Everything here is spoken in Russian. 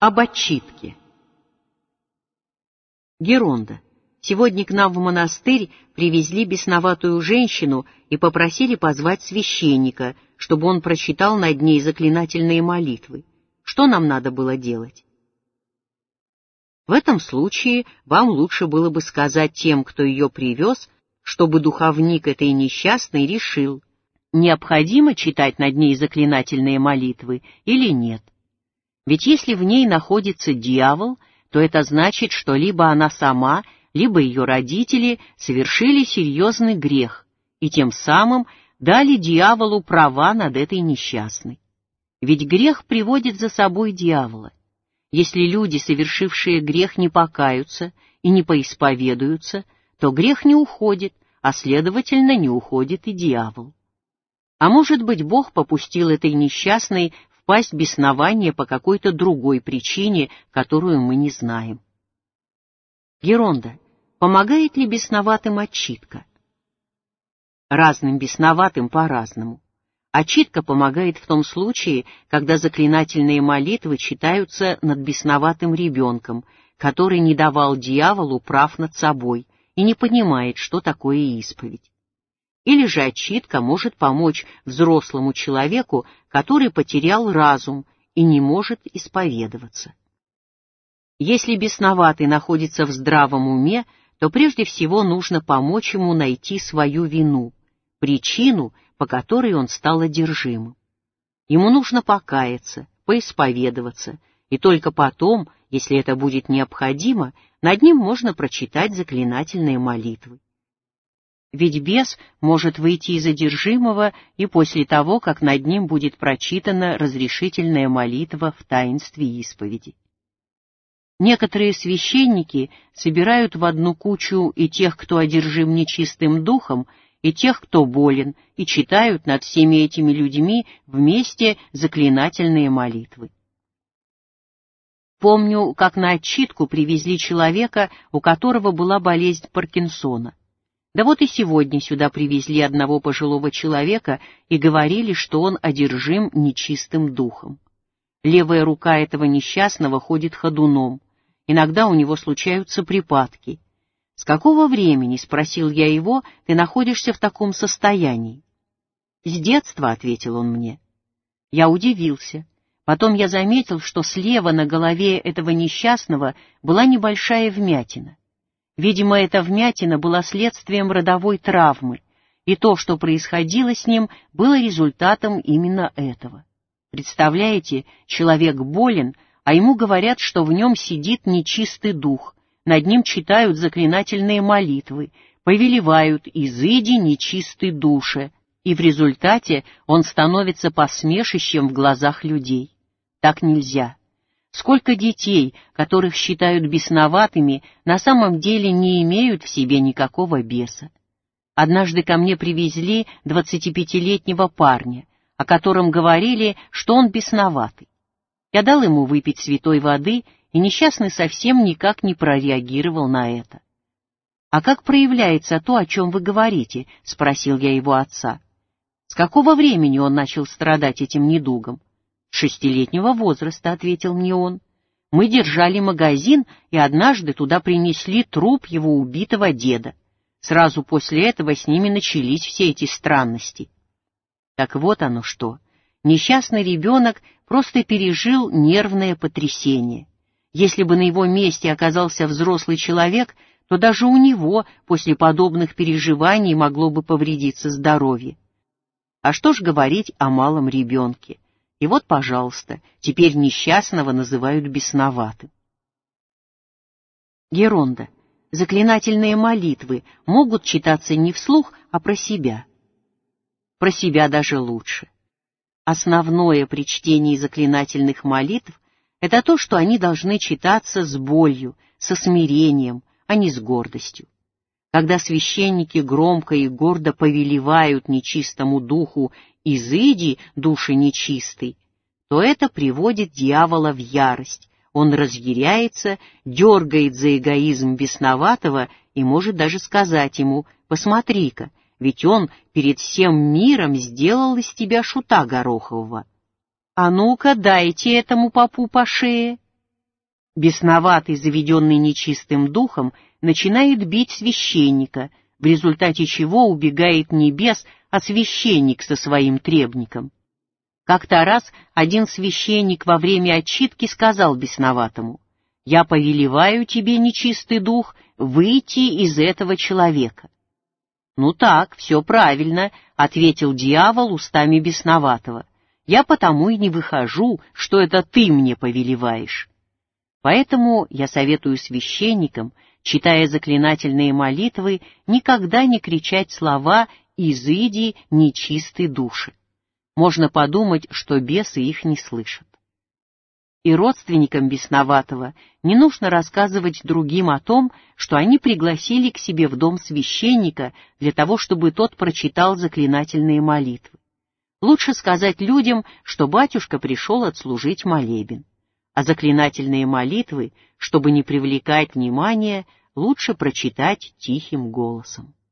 Об отчитке. Геронда. Сегодня к нам в монастырь привезли бесноватую женщину и попросили позвать священника, чтобы он прочитал над ней заклинательные молитвы. Что нам надо было делать? В этом случае вам лучше было бы сказать тем, кто ее привез, чтобы духовник этой несчастной решил, необходимо читать над ней заклинательные молитвы или нет. Ведь если в ней находится дьявол, то это значит, что либо она сама, либо ее родители совершили серьезный грех и тем самым дали дьяволу права над этой несчастной. Ведь грех приводит за собой дьявола. Если люди, совершившие грех, не покаются и не поисповедуются, то грех не уходит, а следовательно не уходит и дьявол. А может быть, Бог попустил этой несчастной впасть в беснование по какой-то другой причине, которую мы не знаем. Геронда. Помогает ли бесноватым отчитка? Разным бесноватым по-разному. Отчитка помогает в том случае, когда заклинательные молитвы читаются над бесноватым ребенком, который не давал дьяволу прав над собой и не понимает, что такое исповедь. Или же отчитка может помочь взрослому человеку, который потерял разум и не может исповедоваться. Если бесноватый находится в здравом уме, то прежде всего нужно помочь ему найти свою вину, причину, по которой он стал одержимым. Ему нужно покаяться, поисповедоваться, и только потом, если это будет необходимо, над ним можно прочитать заклинательные молитвы. Ведь бес может выйти из одержимого и после того, как над ним будет прочитана разрешительная молитва в таинстве исповеди. Некоторые священники собирают в одну кучу и тех, кто одержим нечистым духом, и тех, кто болен, и читают над всеми этими людьми вместе заклинательные молитвы. Помню, как на отчитку привезли человека, у которого была болезнь Паркинсона. Да вот и сегодня сюда привезли одного пожилого человека и говорили, что он одержим нечистым духом. Левая рука этого несчастного ходит ходуном. Иногда у него случаются припадки. «С какого времени, — спросил я его, — ты находишься в таком состоянии?» «С детства, — ответил он мне». Я удивился. Потом я заметил, что слева на голове этого несчастного была небольшая вмятина. Видимо, эта вмятина была следствием родовой травмы, и то, что происходило с ним, было результатом именно этого. Представляете, человек болен, а ему говорят, что в нем сидит нечистый дух, над ним читают заклинательные молитвы, повелевают «изыди, нечистый душе», и в результате он становится посмешищем в глазах людей. Так нельзя. Сколько детей, которых считают бесноватыми, на самом деле не имеют в себе никакого беса. Однажды ко мне привезли 25-летнего парня, о котором говорили, что он бесноватый. Я дал ему выпить святой воды, и несчастный совсем никак не прореагировал на это. «А как проявляется то, о чем вы говорите?» — спросил я его отца. «С какого времени он начал страдать этим недугом?» «С 6-летнего возраста», — ответил мне он. «Мы держали магазин, и однажды туда принесли труп его убитого деда. Сразу после этого с ними начались все эти странности». Так вот оно что. Несчастный ребенок просто пережил нервное потрясение. Если бы на его месте оказался взрослый человек, то даже у него после подобных переживаний могло бы повредиться здоровье. А что ж говорить о малом ребенке? И вот, пожалуйста, теперь несчастного называют бесноватым. Геронда. Заклинательные молитвы могут читаться не вслух, а про себя. Про себя даже лучше. Основное при чтении заклинательных молитв — это то, что они должны читаться с болью, со смирением, а не с гордостью. Когда священники громко и гордо повелевают нечистому духу «изыди, души нечистый», то это приводит дьявола в ярость. Он разъяряется, дергает за эгоизм бесноватого и может даже сказать ему: «Посмотри-ка, ведь он перед всем миром сделал из тебя шута горохового. А ну-ка, дайте этому попу по шее». Бесноватый, заведенный нечистым духом, начинает бить священника, в результате чего убегает небес, а священник со своим требником. Как-то раз один священник во время отчитки сказал бесноватому: «Я повелеваю тебе, нечистый дух, выйти из этого человека». «Ну так, все правильно», — ответил дьявол устами бесноватого. «Я потому и не выхожу, что это ты мне повелеваешь». Поэтому я советую священникам, читая заклинательные молитвы, никогда не кричать слова «изыди, нечистый души». Можно подумать, что бесы их не слышат. И родственникам бесноватого не нужно рассказывать другим о том, что они пригласили к себе в дом священника для того, чтобы тот прочитал заклинательные молитвы. Лучше сказать людям, что батюшка пришел отслужить молебен. А заклинательные молитвы, чтобы не привлекать внимания, лучше прочитать тихим голосом.